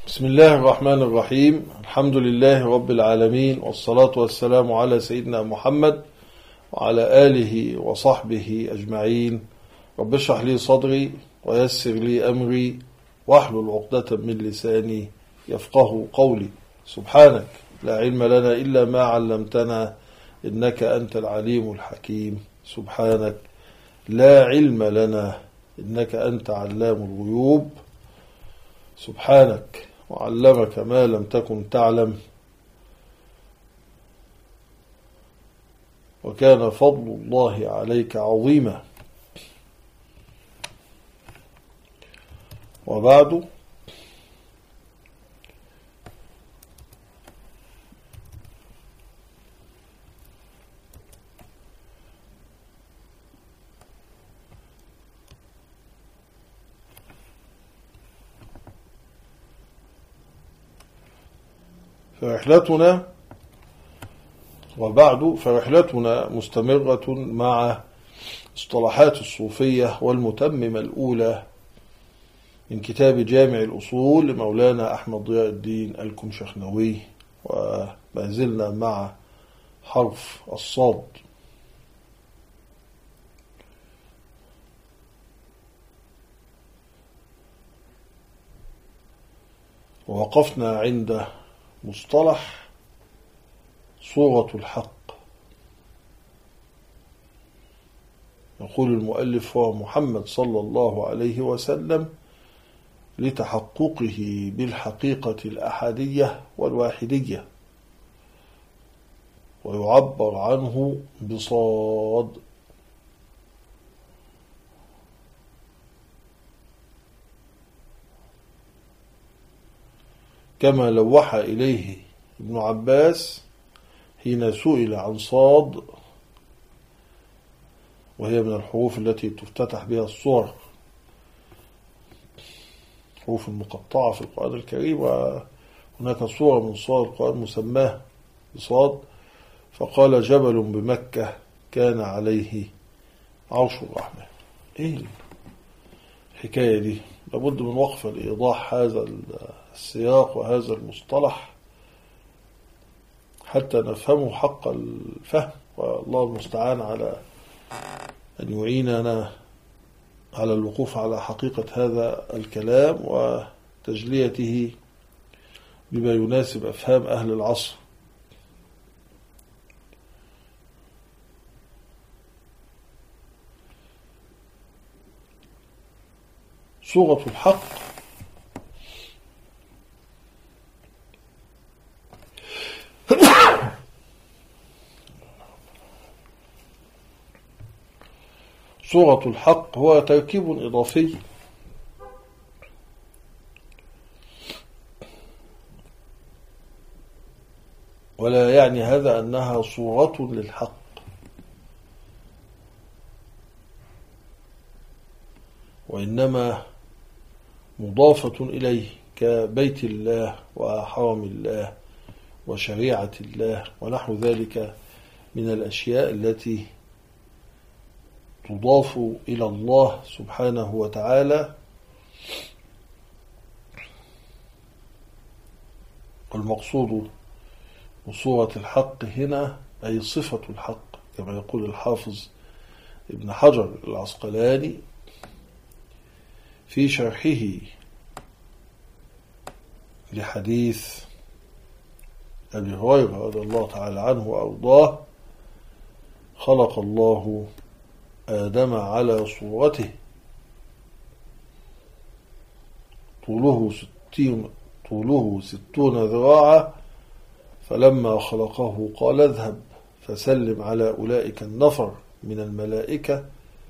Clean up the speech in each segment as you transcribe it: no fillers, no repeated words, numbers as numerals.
بسم الله الرحمن الرحيم. الحمد لله رب العالمين، والصلاة والسلام على سيدنا محمد وعلى آله وصحبه أجمعين. رب اشرح لي صدري ويسر لي أمري واحلل عقدة من لساني يفقه قولي. سبحانك لا علم لنا إلا ما علمتنا إنك أنت العليم الحكيم. سبحانك لا علم لنا إنك أنت علام الغيوب. سبحانك وعلمك ما لم تكن تعلم، وكان فضل الله عليك عظيما. وبعد، فرحلتنا مستمرة مع اصطلاحات الصوفية والمتممة الأولى من كتاب جامع الأصول لمولانا أحمد ضياء الدين الكمشخنوي، وما زلنا مع حرف الصاد. ووقفنا عند مصطلح صورة الحق. يقول المؤلف: هو محمد صلى الله عليه وسلم لتحققه بالحقيقة الأحدية والواحدية، ويعبر عنه بصاد. كما لوح إليه ابن عباس حين سئل عن صاد، وهي من الحروف التي تفتتح بها الصور، حروف المقطعة في القرآن الكريم، وهناك صورة من صور القرآن مسماه بصاد، فقال: جبل بمكة كان عليه عرش الرحمن. ايه الحكاية دي؟ لابد من وقفة لإيضاح هذا السياق وهذا المصطلح حتى نفهمه حق الفهم، والله المستعان على أن يعيننا على الوقوف على حقيقة هذا الكلام وتجليته بما يناسب أفهام أهل العصر. صورة الحق صورة الحق هو تركيب إضافي ولا يعني هذا أنها صورة للحق، وإنما مضافة إليه كبيت الله وحرم الله وشريعة الله ونحو ذلك من الأشياء التي تضاف إلى الله سبحانه وتعالى. والمقصود بصورة الحق هنا أي صفة الحق، كما يقول الحافظ ابن حجر العسقلاني في شرحه لحديث أبي هريرة رضي الله تعالى عنه وأرضاه: خلق الله آدم على صورته، طوله 60 ذراعا، فلما خلقه قال: اذهب فسلم على أولئك النفر من الملائكة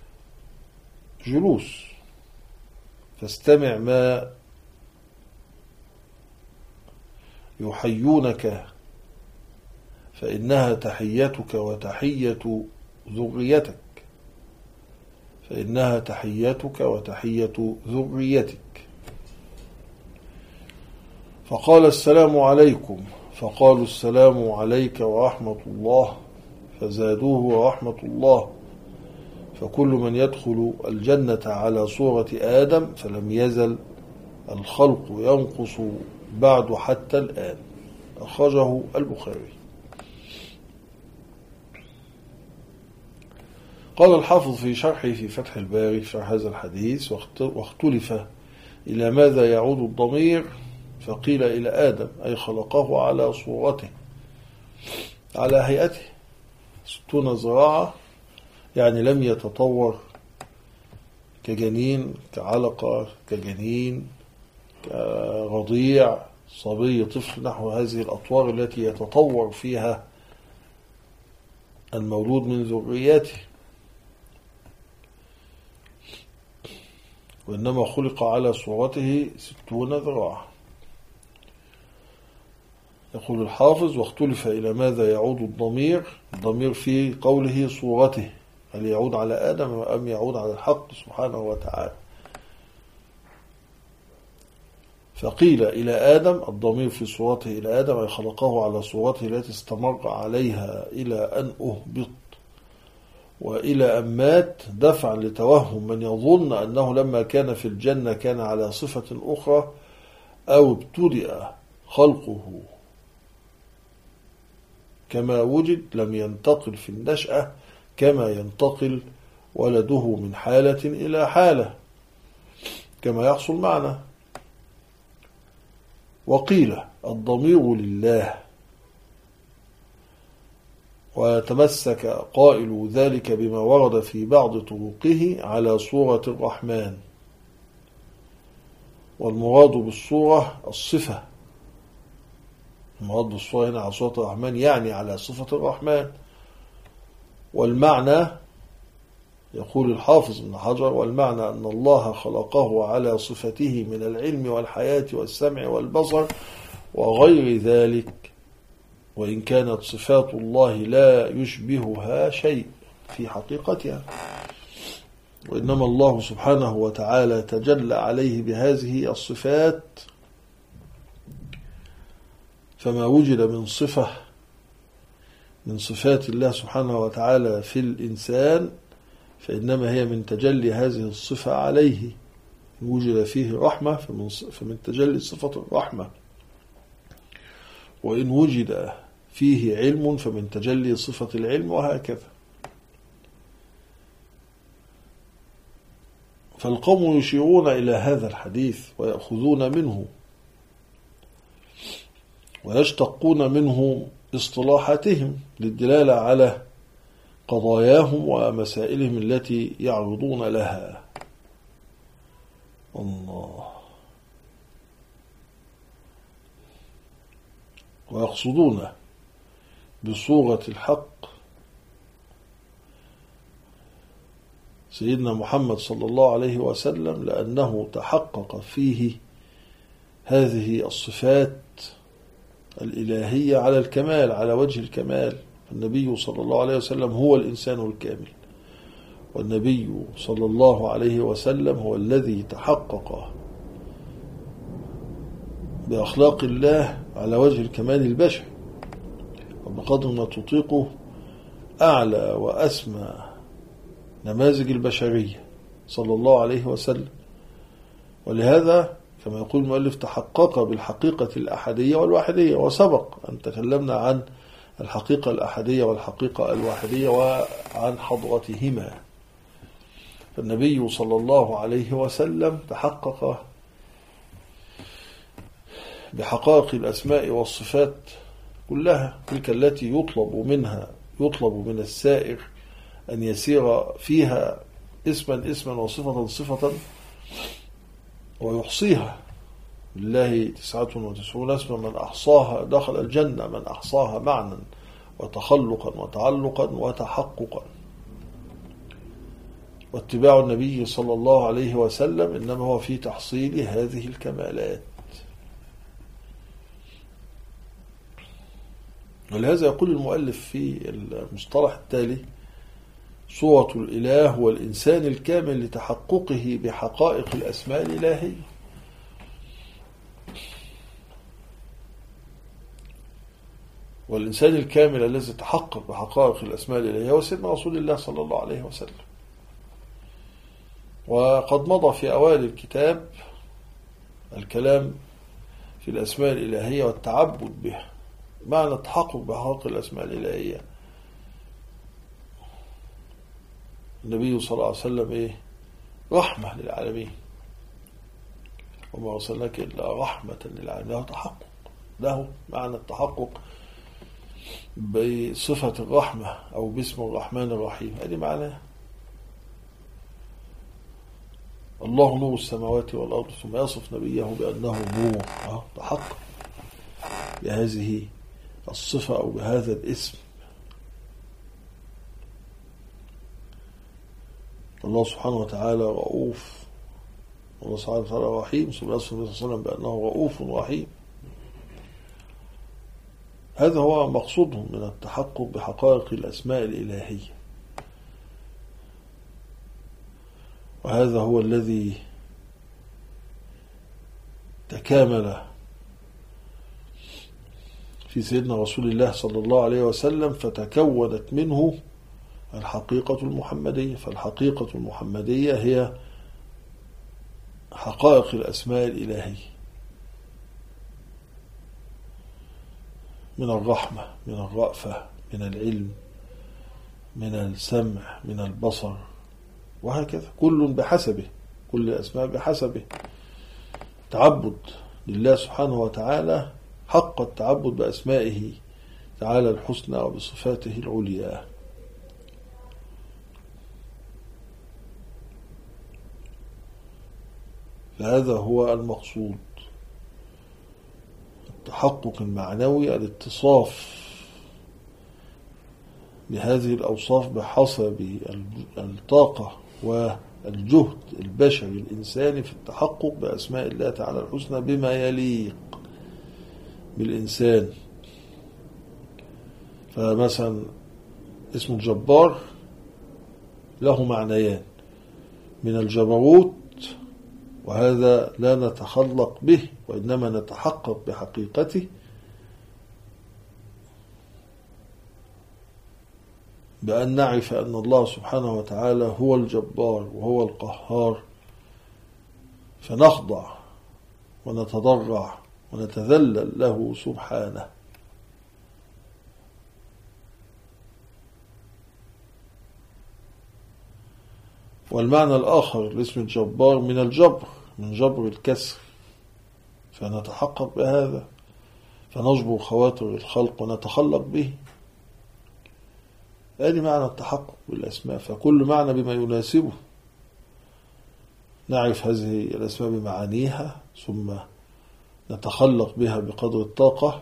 جلوس، فاستمع ما يحيونك، فإنها تحيتك وتحية ذريتك، فإنها تحيتك وتحية ذريتك. فقال: السلام عليكم، فقالوا: السلام عليك ورحمة الله، فزادوه ورحمة الله. فكل من يدخل الجنة على صورة آدم فلم يزل الخلق ينقص بعد حتى الآن. أخرجه البخاري. قال الحافظ في شرحه في فتح الباري شرح هذا الحديث: واختلف إلى ماذا يعود الضمير، فقيل إلى آدم، أي خلقه على صورته على هيئته 60 ذراعا، يعني لم يتطور كجنين، كعلقة، كجنين، كرضيع، صبي، طفل، نحو هذه الأطوار التي يتطور فيها المولود من ذريته، وإنما خلق على صورته 60 ذراعا. يقول الحافظ: واختلف إلى ماذا يعود الضمير في قوله صورته، هل يعود على آدم أم يعود على الحق سبحانه وتعالى؟ فقيل إلى آدم، الضمير في صورته إلى آدم، أي خلقه على صورته التي استمر عليها إلى أن أهبط، وإلى أن مات، دفعا لتوهم من يظن أنه لما كان في الجنة كان على صفة أخرى، أو ابتدأ خلقه كما وجد، لم ينتقل في النشأة كما ينتقل ولده من حالة إلى حالة كما يحصل معنا. وقيل الضمير لله، ويتمسك قائل ذلك بما ورد في بعض طرقه على صورة الرحمن، والمراد بالصورة الصفة. المراد بالصورة هنا على صورة الرحمن يعني على صفة الرحمن. والمعنى، يقول الحافظ ابن حجر: والمعنى أن الله خلقه على صفته من العلم والحياة والسمع والبصر وغير ذلك، وإن كانت صفات الله لا يشبهها شيء في حقيقتها، وإنما الله سبحانه وتعالى تجلى عليه بهذه الصفات، فما وجد من صفة من صفات الله سبحانه وتعالى في الإنسان فإنما هي من تجلي هذه الصفة عليه. إن وجد فيه رحمة فمن تجلي صفة الرحمة، وإن وجد فيه علم فمن تجلي صفة العلم، وهكذا. فالقوم يشيرون إلى هذا الحديث ويأخذون منه ويشتقون منه اصطلاحاتهم للدلالة على قضاياهم ومسائلهم التي يعرضون لها. الله. ويقصدون بصورة الحق سيدنا محمد صلى الله عليه وسلم، لأنه تحقق فيه هذه الصفات الإلهية على الكمال، على وجه الكمال. النبي صلى الله عليه وسلم هو الإنسان الكامل، والنبي صلى الله عليه وسلم هو الذي تحقق بأخلاق الله على وجه الكمال البشري، وبقدر ما تطيقه أعلى وأسمى نماذج البشرية صلى الله عليه وسلم. ولهذا كما يقول المؤلف تحقق بالحقيقة الأحدية والواحدية، وسبق أن تكلمنا عن الحقيقة الأحدية والحقيقة الواحدية وعن حضرتهما. فالنبي صلى الله عليه وسلم تحقق بحقائق الأسماء والصفات كلها، تلك التي يطلب من السائر أن يسير فيها اسما اسما وصفة صفة ويحصيها. لله 99 اسما من أحصاها دخل الجنة، من أحصاها معنى وتخلقا وتعلقا وتحققا. واتباع النبي صلى الله عليه وسلم إنما هو في تحصيل هذه الكمالات. ولهذا يقول المؤلف في المصطلح التالي: صورة الإله هو الإنسان الكامل لتحققه بحقائق الأسماء الإلهية. والإنسان الكامل الذي تحقق بحقائق الأسماء الإلهية هو سيدنا رسول الله صلى الله عليه وسلم. وقد مضى في أوائل الكتاب الكلام في الأسماء الإلهية والتعبد بها. معنى التحقق بحقائق الأسماء الإلهية، النبي صلى الله عليه وسلم رحمة للعالمين، وما أرسلناك إلا رحمة للعالمين. له تحقق، له معنى التحقق بصفة الرحمة أو باسم الرحمن الرحيم، هذه معناه. الله نور السماوات والأرض، ثم يصف نبيه بأنه نور، تحقق بهذه الصفة أو بهذا الاسم. الله سبحانه وتعالى رؤوف، الله سبحانه وتعالى رحيم، ثم يصف النبي صلى الله عليه وسلم بأنه رؤوف رحيم. هذا هو مقصودهم من التحقق بحقائق الأسماء الإلهية، وهذا هو الذي تكامل في سيدنا رسول الله صلى الله عليه وسلم، فتكونت منه الحقيقة المحمدية. فالحقيقة المحمدية هي حقائق الأسماء الإلهية، من الرحمة، من الرأفة، من العلم، من السمع، من البصر، وهكذا، كل بحسبه، كل الأسماء بحسبه. تعبد لله سبحانه وتعالى حق التعبد بأسمائه تعالى الحسنى وبصفاته العليا. فهذا هو المقصود، التحقق المعنوي، الاتصاف بهذه الأوصاف بحسب الطاقة والجهد البشري الإنساني في التحقق بأسماء الله تعالى الحسنى بما يليق بالإنسان. فمثلا اسم الجبار له معنيان، من الجبروت، وهذا لا نتخلق به وإنما نتحقق بحقيقته، بأن نعرف أن الله سبحانه وتعالى هو الجبار وهو القهار، فنخضع ونتضرع ونتذلل له سبحانه. والمعنى الآخر لاسم الجبار من الجبر، من جبر الكسر، فنتحقق بهذا، فنجبر خواطر الخلق ونتخلق به. هذه معنى التحقق بالأسماء، فكل معنى بما يناسبه، نعرف هذه الأسماء بمعانيها، ثم نتخلق بها بقدر الطاقة،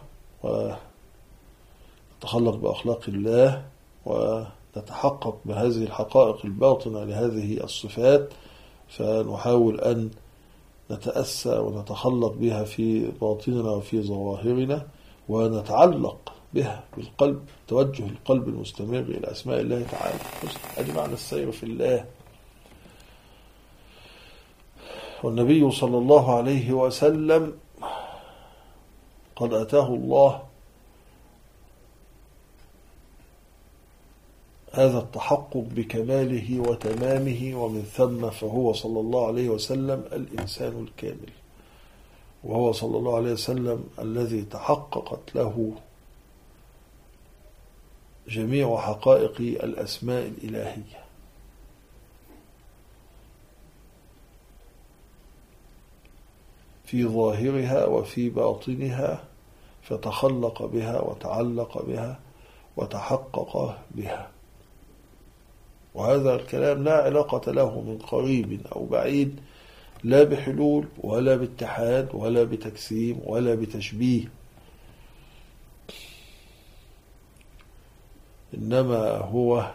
ونتخلق بأخلاق الله، ونتحقق بهذه الحقائق الباطنة لهذه الصفات، فنحاول أن نتأسى ونتخلق بها في باطننا وفي ظواهرنا، ونتعلق بها بالقلب، توجه القلب المستمر إلى أسماء الله تعالى. هذا معنى السير في الله. والنبي صلى الله عليه وسلم قد أتاه الله هذا التحقق بكماله وتمامه، ومن ثم فهو صلى الله عليه وسلم الإنسان الكامل، وهو صلى الله عليه وسلم الذي تحققت له جميع حقائق الأسماء الإلهية. في ظاهرها وفي باطنها، فتخلق بها وتعلق بها وتحقق بها. وهذا الكلام لا علاقة له من قريب أو بعيد، لا بحلول ولا باتحاد ولا بتجسيم ولا بتشبيه، إنما هو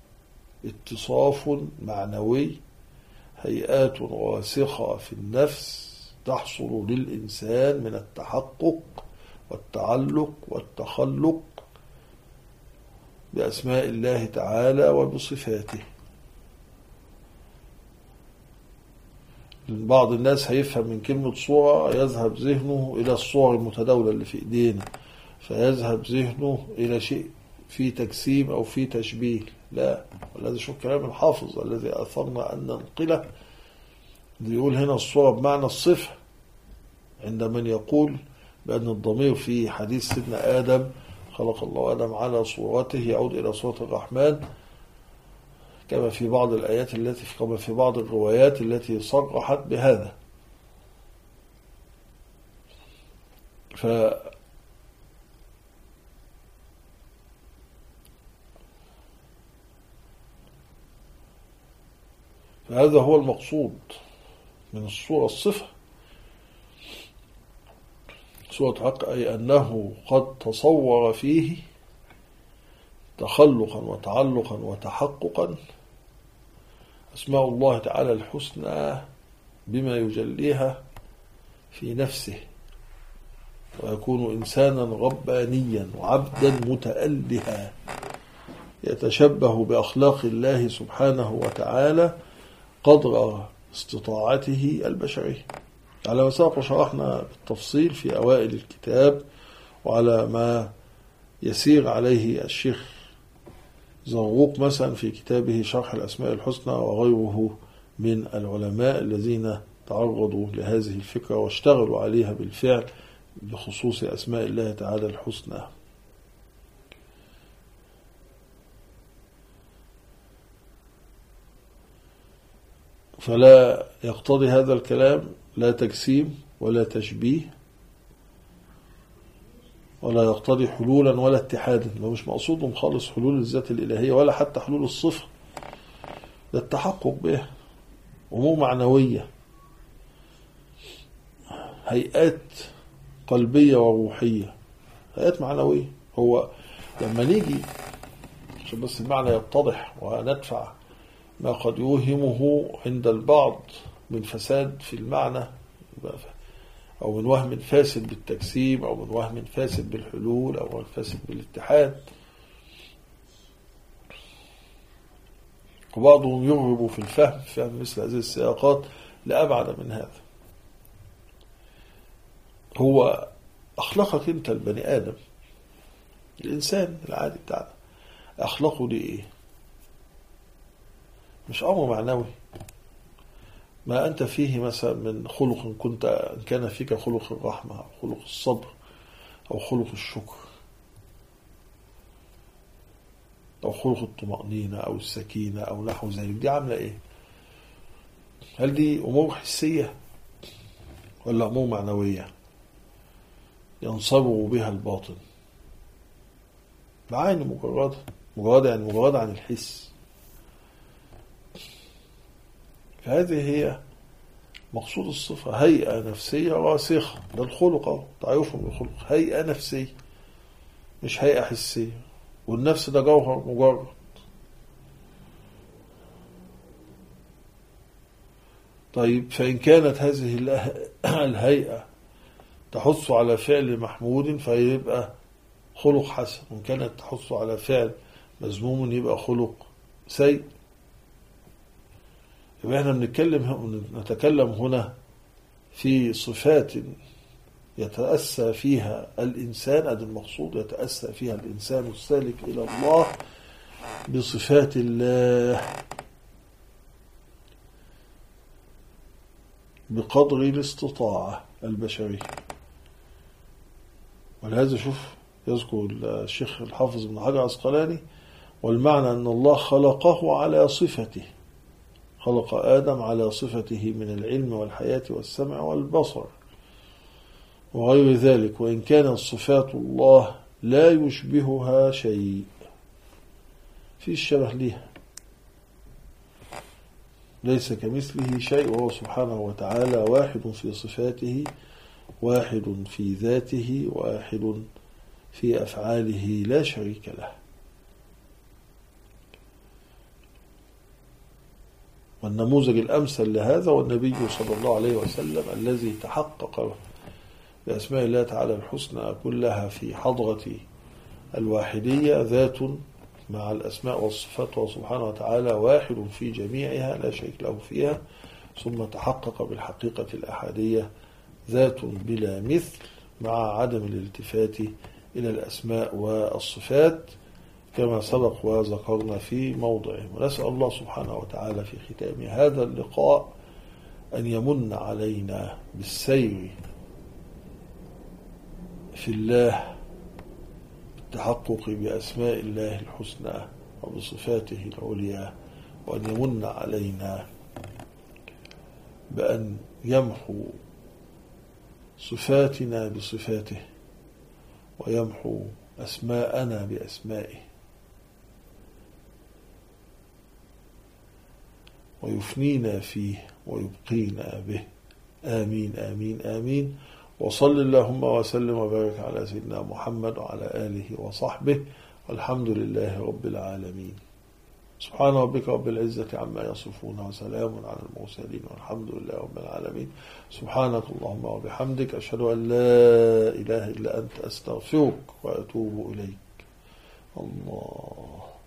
اتصاف معنوي، هيئات راسخة في النفس تحصل للإنسان من التحقق والتعلق والتخلق بأسماء الله تعالى وبصفاته. بعض الناس هيفهم من كلمة صورة يذهب ذهنه إلى الصور المتداولة اللي في إيدينا، فيذهب ذهنه إلى شيء في تجسيم أو في تشبيه. لا، والذي شو كلام الحافظ الذي أثرنا أن ننقله، يقول هنا الصورة بمعنى الصفة، عند من يقول بأن الضمير في حديث سيدنا آدم خلق الله آدم على صورته يعود إلى صورة الرحمن، كما في بعض الآيات كما في بعض الروايات التي صرحت بهذا. فهذا هو المقصود من الصورة، الصفة صورة حق، أي أنه قد تصور فيه تخلقا وتعلقا وتحققا أسماء الله تعالى الحسنى بما يجليها في نفسه، ويكون إنسانا ربانيا وعبدا متألها يتشبه بأخلاق الله سبحانه وتعالى قدر استطاعته البشرية، على ما سبق وشرحنا بالتفصيل في أوائل الكتاب، وعلى ما يسير عليه الشيخ زروق مثلا في كتابه شرح الأسماء الحسنى، وغيره من العلماء الذين تعرضوا لهذه الفكرة واشتغلوا عليها بالفعل بخصوص أسماء الله تعالى الحسنى. فلا يقتضي هذا الكلام لا تجسيم ولا تشبيه، ولا يقتضي حلولا ولا اتحادا، ما مش مقصودهم خالص حلول الذات الإلهية ولا حتى حلول الصفة، ده التحقق به أمور معنوية، هيئات قلبية وروحية، هيئات معنوية. هو لما نيجي عشان بس المعنى يتضح وندفع ما قد يوهمه عند البعض من فساد في المعنى، أو من وهم فاسد بالتجسيم، أو من وهم فاسد بالحلول، أو من فاسد بالاتحاد، وبعضهم يرغب في فهم مثل هذه السياقات لأبعد من هذا. هو أخلاقك أنت البني آدم، الإنسان العادي بتاعنا، أخلاقه دي إيه؟ مش أمر معنوي. ما أنت فيه مثلا من خلق إن كان فيك خلق الرحمة أو خلق الصبر أو خلق الشكر أو خلق الطمأنينة أو السكينة أو نحو ذلك، دي عاملة إيه؟ هل دي أمور حسية ولا أمور معنوية ينصبغ بها الباطن؟ معاني مجردة يعني مجردة عن الحس. فهذه هي مقصود الصفة، هيئة نفسية راسخة، ده الخلق تعرفهم بالخلق، هيئة نفسية مش هيئة حسية، والنفس ده جوهر مجرد. طيب فإن كانت هذه الهيئة تحث على فعل محمود فيبقى خلق حسن، وإن كانت تحث على فعل مذموم يبقى خلق سيء. يبقى احنا نتكلم هنا في صفات يتأسى فيها الإنسان، هذا المقصود، يتأسى فيها الإنسان السالك إلى الله بصفات الله بقدر الاستطاعة البشرية. ولهذا شوف يذكر الشيخ الحافظ بن حجر العسقلاني، والمعنى أن الله خلقه على صفته، خلق آدم على صفته من العلم والحياة والسمع والبصر وغير ذلك، وإن كانت صفات الله لا يشبهها شيء، في الشبه لها، ليس كمثله شيء، وهو سبحانه وتعالى واحد في صفاته، واحد في ذاته، واحد في أفعاله، لا شريك له. والنموذج الأمثل لهذا والنبي صلى الله عليه وسلم الذي تحقق بأسماء الله تعالى الحسنى كلها في حضرة الواحدية، ذات مع الأسماء والصفات، وسبحانه وتعالى واحد في جميعها لا شريك له فيها، ثم تحقق بالحقيقة الأحادية، ذات بلا مثل مع عدم الالتفات إلى الأسماء والصفات كما سبق وذكرنا في موضعه. ونسأل الله سبحانه وتعالى في ختام هذا اللقاء أن يمن علينا بالسير في الله التحقق بأسماء الله الحسنى وبصفاته العليا، وأن يمن علينا بأن يمحو صفاتنا بصفاته ويمحو أسماءنا بأسمائه ويفنينا فيه ويبقينا به. آمين آمين آمين. وصل اللهم وسلم وبارك على سيدنا محمد وعلى آله وصحبه، والحمد لله رب العالمين. سبحان ربك رب العزة عما يصفون، وسلام على المرسلين، والحمد لله رب العالمين. سبحانك اللهم وبحمدك، أشهد أن لا إله إلا أنت، أستغفرك وأتوب إليك. الله.